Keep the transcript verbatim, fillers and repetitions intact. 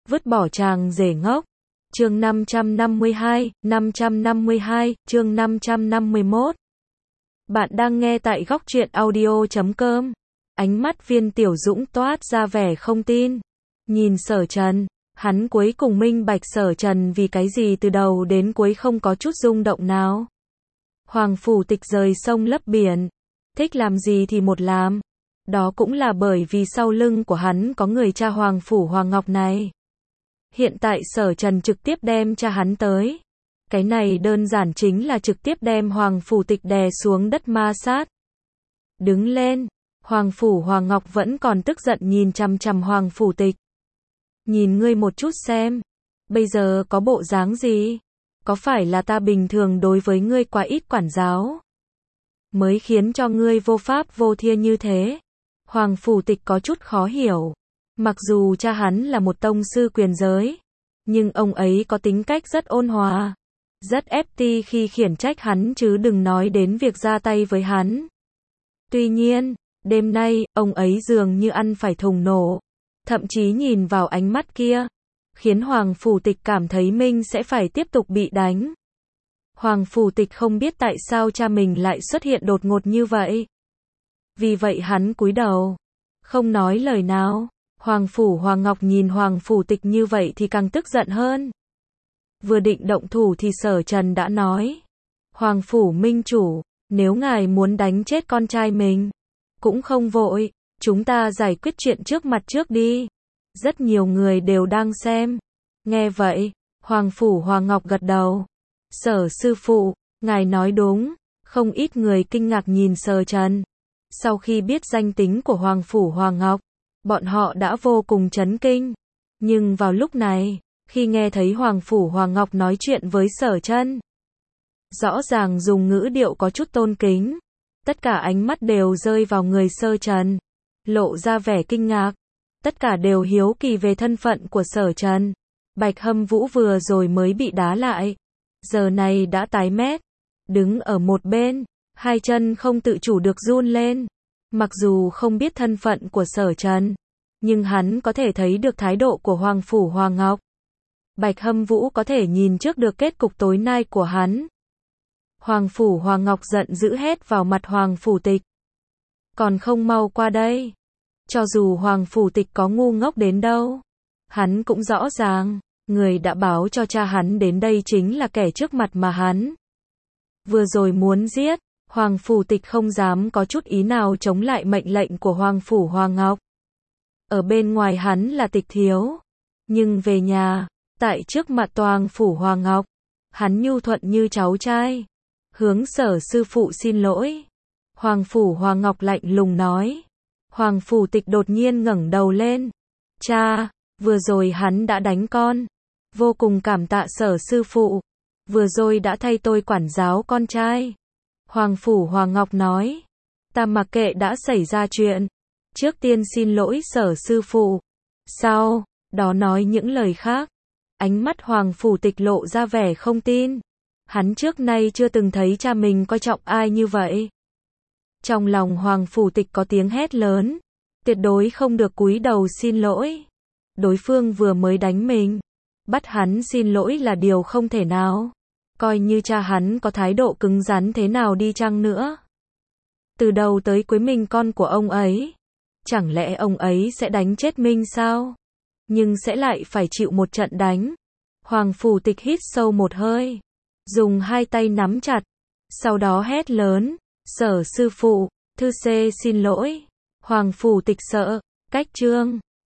vứt bỏ chàng rể ngốc. Chương năm trăm năm mươi hai, năm trăm năm mươi hai, chương năm trăm năm mươi mốt. Bạn đang nghe tại góc truyện audio chấm com. Ánh mắt Viên Tiểu Dũng toát ra vẻ không tin. Nhìn Sở Trần, hắn cuối cùng minh bạch Sở Trần vì cái gì từ đầu đến cuối không có chút rung động nào. Hoàng phủ tịch rời sông lấp biển, thích làm gì thì một làm. Đó cũng là bởi vì sau lưng của hắn có người cha Hoàng phủ Hoàng Ngọc này. Hiện tại Sở Trần trực tiếp đem cha hắn tới. Cái này đơn giản chính là trực tiếp đem Hoàng phủ tịch đè xuống đất ma sát. Đứng lên, Hoàng phủ Hoàng Ngọc vẫn còn tức giận nhìn chằm chằm Hoàng phủ tịch. Nhìn ngươi một chút xem, bây giờ có bộ dáng gì? Có phải là ta bình thường đối với ngươi quá ít quản giáo, mới khiến cho ngươi vô pháp vô thiên như thế? Hoàng phủ tịch có chút khó hiểu. Mặc dù cha hắn là một tông sư quyền giới, nhưng ông ấy có tính cách rất ôn hòa, rất ép ti khi khiển trách hắn chứ đừng nói đến việc ra tay với hắn. Tuy nhiên, đêm nay, ông ấy dường như ăn phải thùng nổ. Thậm chí nhìn vào ánh mắt kia, khiến Hoàng phủ tịch cảm thấy mình sẽ phải tiếp tục bị đánh. Hoàng phủ tịch không biết tại sao cha mình lại xuất hiện đột ngột như vậy. Vì vậy hắn cúi đầu, không nói lời nào. Hoàng phủ Hoàng Ngọc nhìn Hoàng phủ tịch như vậy thì càng tức giận hơn. Vừa định động thủ thì Sở Trần đã nói: Hoàng phủ minh chủ, nếu ngài muốn đánh chết con trai mình, cũng không vội, chúng ta giải quyết chuyện trước mặt trước đi. Rất nhiều người đều đang xem. Nghe vậy, Hoàng phủ Hoàng Ngọc gật đầu. Sở sư phụ, ngài nói đúng. Không ít người kinh ngạc nhìn Sở Trần. Sau khi biết danh tính của Hoàng phủ Hoàng Ngọc, bọn họ đã vô cùng chấn kinh. Nhưng vào lúc này, khi nghe thấy Hoàng phủ Hoàng Ngọc nói chuyện với Sở Trần, rõ ràng dùng ngữ điệu có chút tôn kính, tất cả ánh mắt đều rơi vào người Sở Trần, lộ ra vẻ kinh ngạc. Tất cả đều hiếu kỳ về thân phận của Sở Trần. Bạch Hâm Vũ vừa rồi mới bị đá lại, giờ này đã tái mét, đứng ở một bên, hai chân không tự chủ được run lên. Mặc dù không biết thân phận của Sở Trần, nhưng hắn có thể thấy được thái độ của Hoàng phủ Hoàng Ngọc. Bạch Hâm Vũ có thể nhìn trước được kết cục tối nay của hắn. Hoàng phủ Hoàng Ngọc giận dữ hét vào mặt Hoàng phủ tịch: còn không mau qua đây. Cho dù Hoàng phủ tịch có ngu ngốc đến đâu, hắn cũng rõ ràng, người đã báo cho cha hắn đến đây chính là kẻ trước mặt mà hắn vừa rồi muốn giết. Hoàng phủ tịch không dám có chút ý nào chống lại mệnh lệnh của Hoàng phủ Hoàng Ngọc. Ở bên ngoài hắn là Tịch Thiếu, nhưng về nhà, tại trước mặt Hoàng phủ Hoàng Ngọc, hắn nhu thuận như cháu trai, hướng Sở sư phụ xin lỗi. Hoàng phủ Hoàng Ngọc lạnh lùng nói. Hoàng phủ tịch đột nhiên ngẩng đầu lên. Cha, vừa rồi hắn đã đánh con. Vô cùng cảm tạ Sở sư phụ. Vừa rồi đã thay tôi quản giáo con trai. Hoàng phủ Hoàng Ngọc nói. Ta mặc kệ đã xảy ra chuyện. Trước tiên xin lỗi Sở sư phụ. Sau đó nói những lời khác. Ánh mắt Hoàng phủ tịch lộ ra vẻ không tin. Hắn trước nay chưa từng thấy cha mình coi trọng ai như vậy. Trong lòng Hoàng phủ tịch có tiếng hét lớn. Tuyệt đối không được cúi đầu xin lỗi. Đối phương vừa mới đánh mình, bắt hắn xin lỗi là điều không thể nào. Coi như cha hắn có thái độ cứng rắn thế nào đi chăng nữa, từ đầu tới cuối mình con của ông ấy, chẳng lẽ ông ấy sẽ đánh chết mình sao? Nhưng sẽ lại phải chịu một trận đánh. Hoàng phủ tịch hít sâu một hơi, dùng hai tay nắm chặt, sau đó hét lớn: Sở sư phụ, thư xê xin lỗi. Hoàng phủ tịch sợ, cách chương